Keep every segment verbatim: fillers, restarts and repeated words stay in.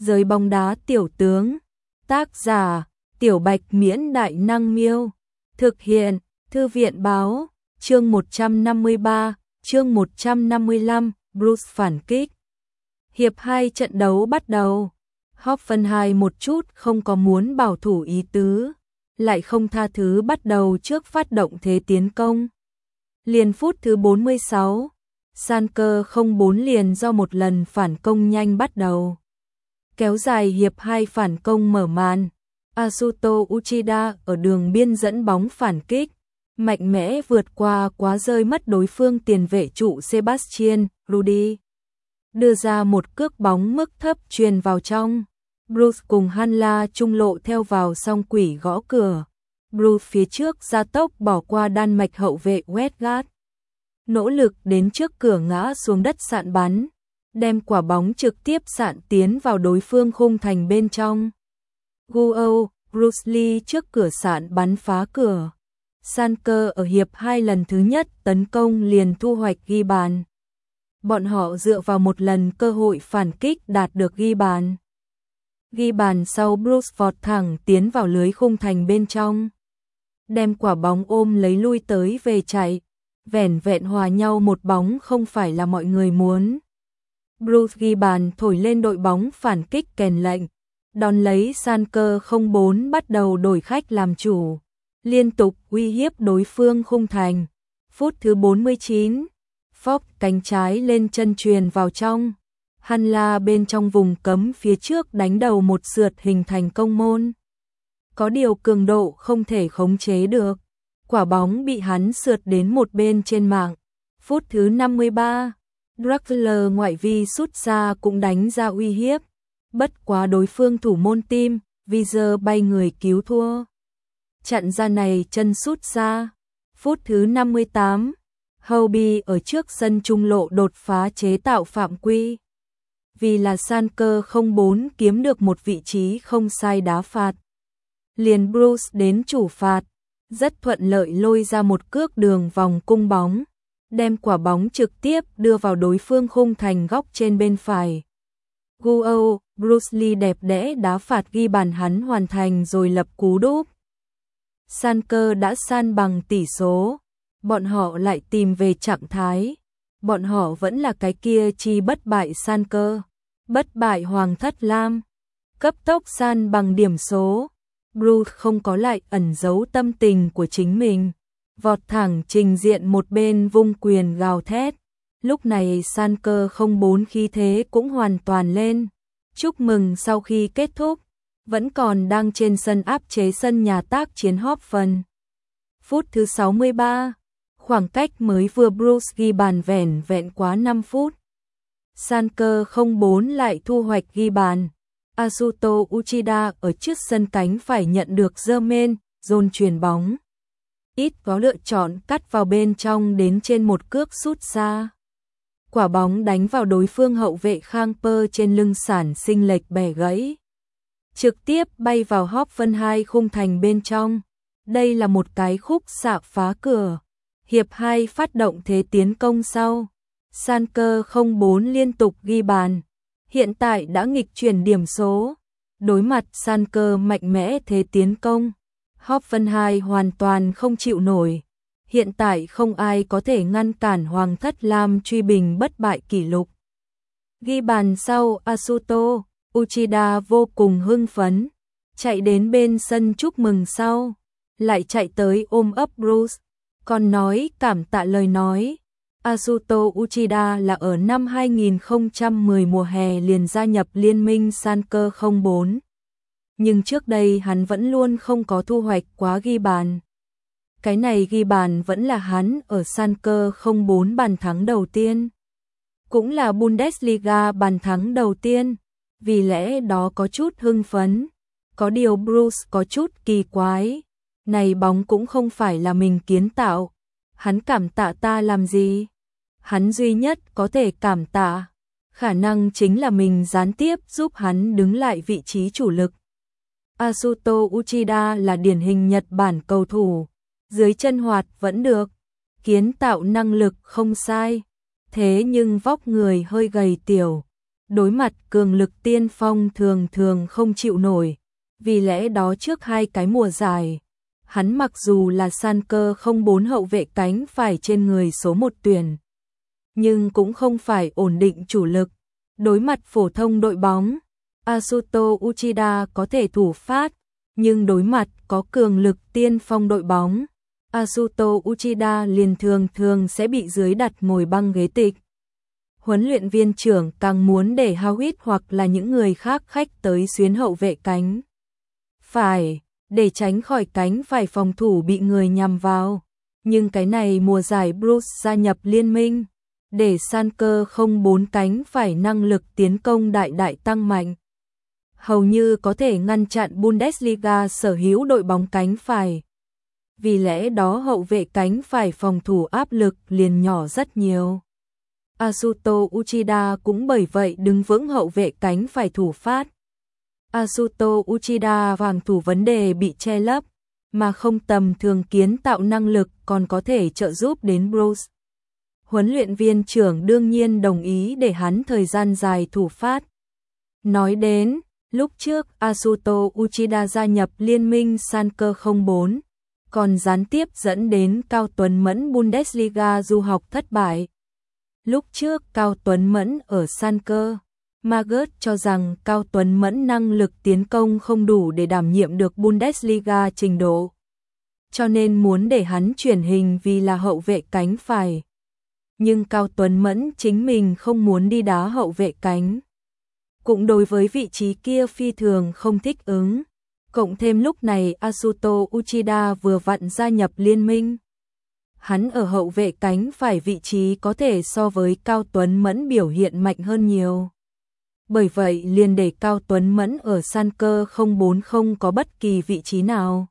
Giới bóng đá tiểu tướng. Tác giả, Tiểu Bạch Miễn Đại Năng Miêu. Thực hiện, Thư viện Báo. Chương một trăm năm mươi ba, chương một trăm năm mươi lăm, Bruce phản kích. Hiệp hai trận đấu bắt đầu. Hoffenheim một chút không có muốn bảo thủ ý tứ, lại không tha thứ bắt đầu trước phát động thế tiến công. Liền phút thứ bốn mươi sáu, Sanker không bốn liền do một lần phản công nhanh bắt đầu. Kéo dài hiệp hai phản công mở màn, Asuto Uchida ở đường biên dẫn bóng phản kích, mạnh mẽ vượt qua quá rơi mất đối phương tiền vệ trụ Sebastian Rudy. Đưa ra một cước bóng mức thấp truyền vào trong. Bruce cùng Hanla trung lộ theo vào song quỷ gõ cửa. Bruce phía trước gia tốc bỏ qua Đan Mạch hậu vệ Westgard. Nỗ lực đến trước cửa ngã xuống đất sạn bắn, đem quả bóng trực tiếp sạn tiến vào đối phương khung thành bên trong. Guo, Bruce Lee trước cửa sạn bắn phá cửa. Sanker ở hiệp hai lần thứ nhất tấn công liền thu hoạch ghi bàn. Bọn họ dựa vào một lần cơ hội phản kích đạt được ghi bàn. Ghi bàn sau Bruce vọt thẳng tiến vào lưới khung thành bên trong. Đem quả bóng ôm lấy lui tới về chạy. Vẻn vẹn hòa nhau một bóng không phải là mọi người muốn. Bruce ghi bàn thổi lên đội bóng phản kích kèn lệnh. Đón lấy Sanker không bốn bắt đầu đổi khách làm chủ. Liên tục uy hiếp đối phương khung thành. Phút thứ bốn mươi chín, Fox cánh trái lên chân truyền vào trong. Hanla bên trong vùng cấm phía trước đánh đầu một sượt hình thành công môn. Có điều cường độ không thể khống chế được. Quả bóng bị hắn sượt đến một bên trên mạng. Phút thứ năm mươi ba, Draxler ngoại vi sút ra cũng đánh ra uy hiếp. Bất quá đối phương thủ môn tim, Vizer bay người cứu thua. Chặn ra này chân sút ra. Phút thứ năm mươi tám, Hobie ở trước sân trung lộ đột phá chế tạo phạm quy. Vì là Sanker không bốn kiếm được một vị trí không sai đá phạt. Liền Bruce đến chủ phạt, rất thuận lợi lôi ra một cước đường vòng cung bóng, đem quả bóng trực tiếp đưa vào đối phương khung thành góc trên bên phải. Guo, Bruce Lee đẹp đẽ đá phạt ghi bàn hắn hoàn thành rồi lập cú đúp. Sanker đã san bằng tỷ số, bọn họ lại tìm về trạng thái. Bọn họ vẫn là cái kia chi bất bại Sanker, bất bại Hoàng Thất Lam. Cấp tốc san bằng điểm số. Bruce không có lại ẩn giấu tâm tình của chính mình, vọt thẳng trình diện một bên vung quyền gào thét. Lúc này Sanker không bốn khí thế cũng hoàn toàn lên. Chúc mừng sau khi kết thúc, vẫn còn đang trên sân áp chế sân nhà tác chiến Hoffen. Phút thứ sáu mươi ba, khoảng cách mới vừa Bruce ghi bàn vẻn vẹn quá năm phút. Sanker không bốn lại thu hoạch ghi bàn. Asuto Uchida ở trước sân cánh phải nhận được Germain, dồn chuyền bóng. Ít có lựa chọn cắt vào bên trong đến trên một cước sút xa. Quả bóng đánh vào đối phương hậu vệ Khang Pơ trên lưng sản sinh lệch bẻ gãy. Trực tiếp bay vào Hoffenheim khung thành bên trong. Đây là một cái khúc xạ phá cửa. Hiệp hai phát động thế tiến công sau. Sanker không bốn liên tục ghi bàn. Hiện tại đã nghịch chuyển điểm số. Đối mặt Sanker mạnh mẽ thế tiến công, Hoffenheim hoàn toàn không chịu nổi. Hiện tại không ai có thể ngăn cản Hoàng Thất Lam truy bình bất bại kỷ lục. Ghi bàn sau Asuto Uchida vô cùng hưng phấn, chạy đến bên sân chúc mừng sau, lại chạy tới ôm ấp Bruce, còn nói cảm tạ lời nói. Asuto Uchida là ở năm hai nghìn không trăm mười mùa hè liền gia nhập liên minh Sanker không bốn. Nhưng trước đây hắn vẫn luôn không có thu hoạch quá ghi bàn. Cái này ghi bàn vẫn là hắn ở Sanker không bốn bàn thắng đầu tiên. Cũng là Bundesliga bàn thắng đầu tiên. Vì lẽ đó có chút hưng phấn. Có điều Bruce có chút kỳ quái. Này bóng cũng không phải là mình kiến tạo. Hắn cảm tạ ta làm gì? Hắn duy nhất có thể cảm tạ, khả năng chính là mình gián tiếp giúp hắn đứng lại vị trí chủ lực. Asuto Uchida là điển hình Nhật Bản cầu thủ, dưới chân hoạt vẫn được, kiến tạo năng lực không sai, thế nhưng vóc người hơi gầy tiểu, đối mặt cường lực tiên phong thường thường không chịu nổi, vì lẽ đó trước hai cái mùa giải, hắn mặc dù là Schalke không bốn hậu vệ cánh phải trên người số một tuyển, nhưng cũng không phải ổn định chủ lực. Đối mặt phổ thông đội bóng, Asuto Uchida có thể thủ phát, nhưng đối mặt có cường lực tiên phong đội bóng, Asuto Uchida liền thường thường sẽ bị dưới đặt ngồi băng ghế tịch. Huấn luyện viên trưởng càng muốn để Howitt hoặc là những người khác khách tới xuyến hậu vệ cánh phải, để tránh khỏi cánh phải phòng thủ bị người nhằm vào. Nhưng cái này mùa giải Bruce gia nhập liên minh, để Schalke không bốn cánh phải năng lực tiến công đại đại tăng mạnh. Hầu như có thể ngăn chặn Bundesliga sở hữu đội bóng cánh phải. Vì lẽ đó hậu vệ cánh phải phòng thủ áp lực liền nhỏ rất nhiều. Asuto Uchida cũng bởi vậy đứng vững hậu vệ cánh phải thủ phát. Asuto Uchida phòng thủ vấn đề bị che lấp, mà không tầm thường kiến tạo năng lực còn có thể trợ giúp đến Bruce. Huấn luyện viên trưởng đương nhiên đồng ý để hắn thời gian dài thủ phát. Nói đến, lúc trước Asuto Uchida gia nhập liên minh Schalke không bốn, còn gián tiếp dẫn đến Cao Tuấn Mẫn Bundesliga du học thất bại. Lúc trước Cao Tuấn Mẫn ở Schalke, Magath cho rằng Cao Tuấn Mẫn năng lực tiến công không đủ để đảm nhiệm được Bundesliga trình độ, cho nên muốn để hắn chuyển hình vì là hậu vệ cánh phải. Nhưng Cao Tuấn Mẫn chính mình không muốn đi đá hậu vệ cánh, cũng đối với vị trí kia phi thường không thích ứng. Cộng thêm lúc này Asuto Uchida vừa vặn gia nhập liên minh, hắn ở hậu vệ cánh phải vị trí có thể so với Cao Tuấn Mẫn biểu hiện mạnh hơn nhiều. Bởi vậy liền để Cao Tuấn Mẫn ở Schalke không bốn không có bất kỳ vị trí nào.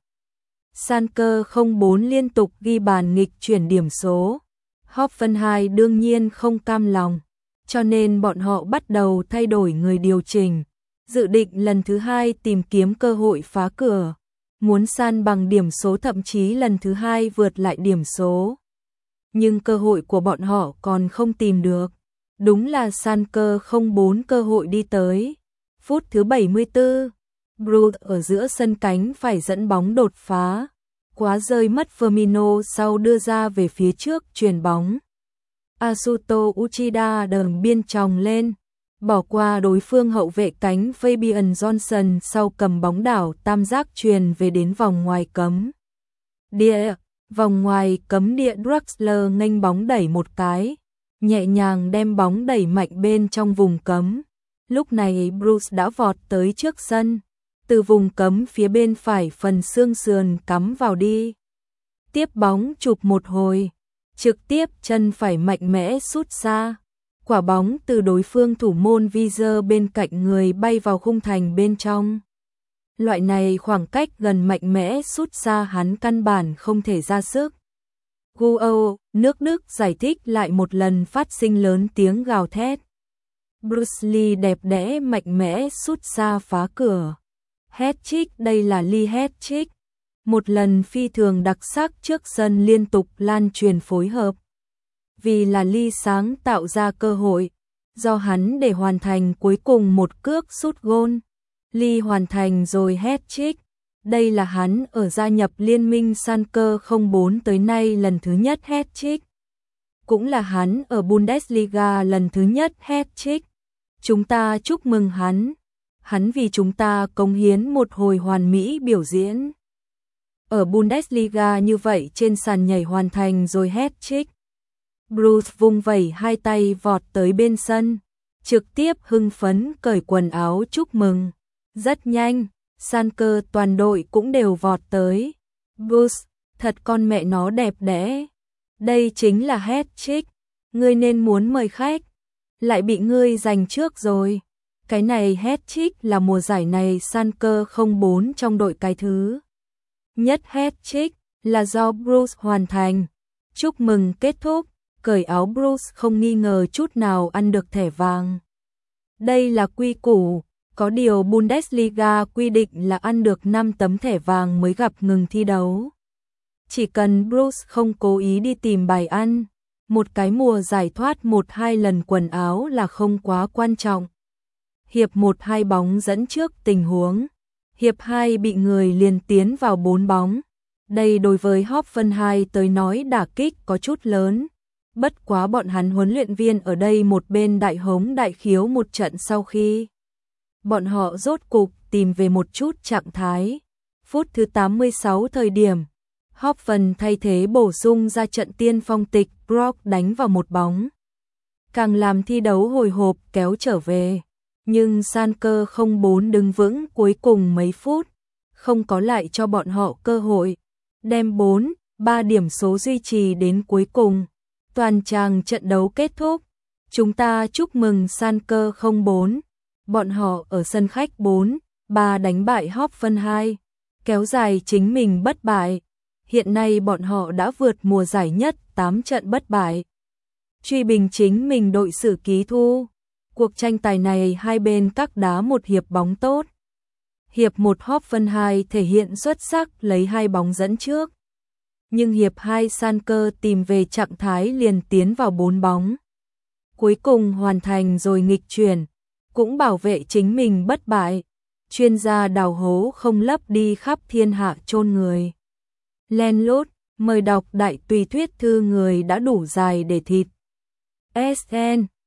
Schalke không bốn liên tục ghi bàn nghịch chuyển điểm số. Hoffenheim đương nhiên không cam lòng, cho nên bọn họ bắt đầu thay đổi người điều chỉnh, dự định lần thứ hai tìm kiếm cơ hội phá cửa, muốn san bằng điểm số thậm chí lần thứ hai vượt lại điểm số. Nhưng cơ hội của bọn họ còn không tìm được. Đúng là Schalke không bốn cơ hội đi tới. Phút thứ bảy mươi tư, Bruce ở giữa sân cánh phải dẫn bóng đột phá, quá rơi mất Firmino sau đưa ra về phía trước chuyền bóng. Asuto Uchida đường biên tròng lên, bỏ qua đối phương hậu vệ cánh Fabian Johnson sau cầm bóng đảo tam giác chuyền về đến vòng ngoài cấm địa. Vòng ngoài cấm địa Draxler nghênh bóng đẩy một cái, nhẹ nhàng đem bóng đẩy mạnh bên trong vùng cấm. Lúc này Bruce đã vọt tới trước sân, từ vùng cấm phía bên phải phần xương sườn cắm vào đi. Tiếp bóng chụp một hồi, trực tiếp chân phải mạnh mẽ sút xa. Quả bóng từ đối phương thủ môn Vizer bên cạnh người bay vào khung thành bên trong. Loại này khoảng cách gần mạnh mẽ sút xa hắn căn bản không thể ra sức. Guo, nước Đức giải thích lại một lần phát sinh lớn tiếng gào thét. Bruce Lee đẹp đẽ mạnh mẽ sút xa phá cửa. Hat-trick, đây là Lee hat-trick. Một lần phi thường đặc sắc trước sân liên tục lan truyền phối hợp. Vì là Lee sáng tạo ra cơ hội, do hắn để hoàn thành cuối cùng một cước sút gôn. Lee hoàn thành rồi hat-trick. Đây là hắn ở gia nhập liên minh Schalke không bốn tới nay lần thứ nhất hat-trick. Cũng là hắn ở Bundesliga lần thứ nhất hat-trick. Chúng ta chúc mừng hắn. Hắn vì chúng ta cống hiến một hồi hoàn mỹ biểu diễn. Ở Bundesliga như vậy trên sàn nhảy hoàn thành rồi hat-trick. Bruce vung vẩy hai tay vọt tới bên sân, trực tiếp hưng phấn cởi quần áo chúc mừng. Rất nhanh, Schalke toàn đội cũng đều vọt tới. Bruce, thật con mẹ nó đẹp đẽ. Đây chính là hat-trick, ngươi nên muốn mời khách, lại bị ngươi giành trước rồi. Cái này hat-trick là mùa giải này Schalke không bốn trong đội cái thứ nhất hat-trick là do Bruce hoàn thành. Chúc mừng kết thúc, cởi áo Bruce không nghi ngờ chút nào ăn được thẻ vàng. Đây là quy củ, có điều Bundesliga quy định là ăn được năm tấm thẻ vàng mới gặp ngừng thi đấu. Chỉ cần Bruce không cố ý đi tìm bài ăn, một cái mùa giải thoát một hai lần quần áo là không quá quan trọng. Hiệp một hai bóng dẫn trước tình huống. Hiệp hai bị người liền tiến vào bốn bóng. Đây đối với Hoffenheim tới nói đả kích có chút lớn. Bất quá bọn hắn huấn luyện viên ở đây một bên đại hống đại khiếu một trận sau khi bọn họ rốt cục tìm về một chút trạng thái. Phút thứ tám mươi sáu thời điểm, Hoffen thay thế bổ sung ra trận tiên phong tịch Brock đánh vào một bóng. Càng làm thi đấu hồi hộp kéo trở về. Nhưng Schalke không bốn đứng vững cuối cùng mấy phút, không có lại cho bọn họ cơ hội. Đem bốn ba điểm số duy trì đến cuối cùng. Toàn tràng trận đấu kết thúc. Chúng ta chúc mừng Schalke không bốn. Bọn họ ở sân khách bốn ba đánh bại Hoffenheim, kéo dài chính mình bất bại. Hiện nay bọn họ đã vượt mùa giải nhất tám trận bất bại. Truy bình chính mình đội sử ký thu. Cuộc tranh tài này hai bên các đá một hiệp bóng tốt. Hiệp một Hoffenheim thể hiện xuất sắc lấy hai bóng dẫn trước. Nhưng hiệp hai Schalke tìm về trạng thái liền tiến vào bốn bóng. Cuối cùng hoàn thành rồi nghịch chuyển, cũng bảo vệ chính mình bất bại. Chuyên gia đào hố không lấp đi khắp thiên hạ chôn người. Len lút, mời đọc đại tùy thuyết thư người đã đủ dài để thịt. ét en